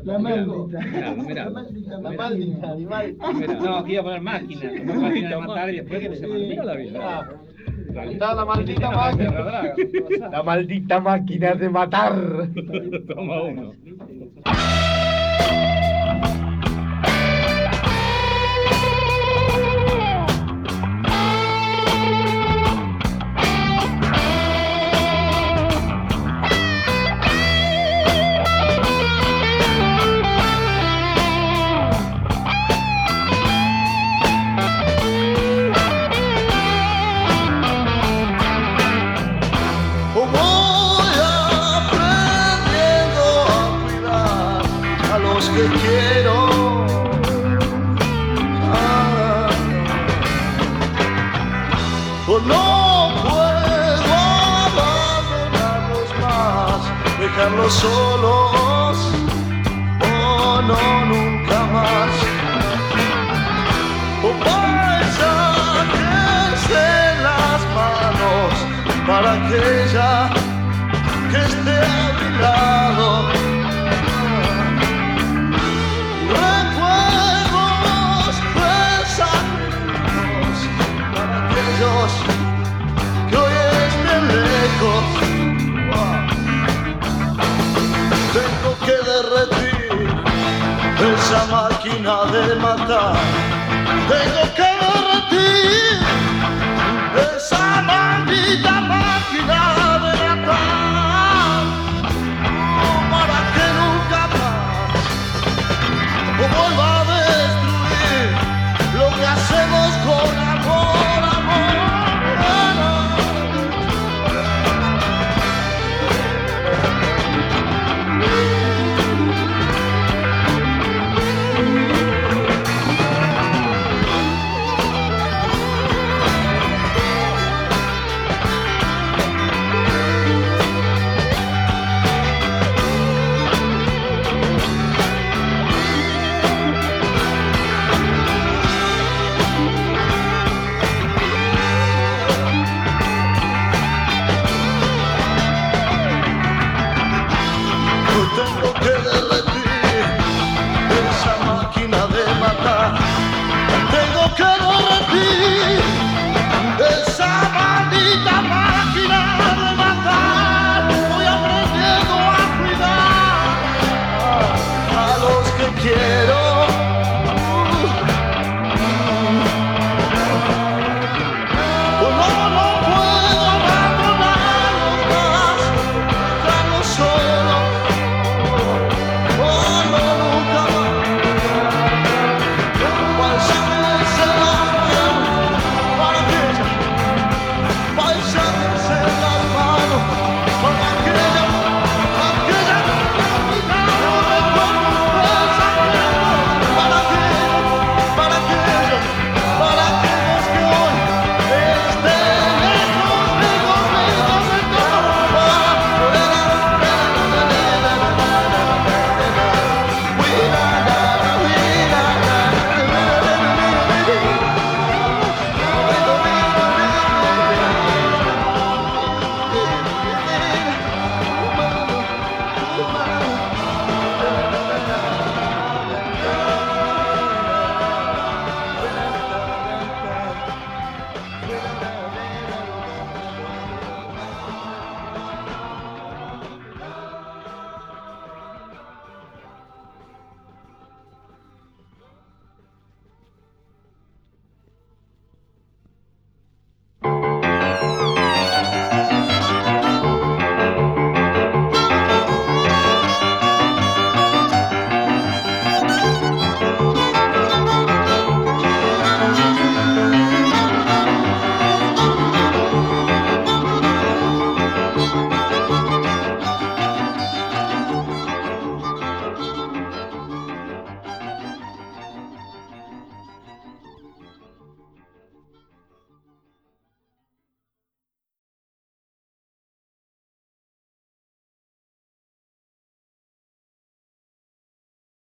La maldita. Mirá. La maldita, animal. No, aquí iba a poner máquina. Como máquina de matar y después que se maldita la vida. Está la maldita máquina. La maldita máquina de matar. Toma uno. Que quiero no puedo abandonarlos más, dejarlos solos, oh no, nunca más. Paisajes en las manos para aquella que esté a mi lado. Que hoy estén lejos, tengo que derretir esa máquina de matar, tengo que derretir esa maldita máquina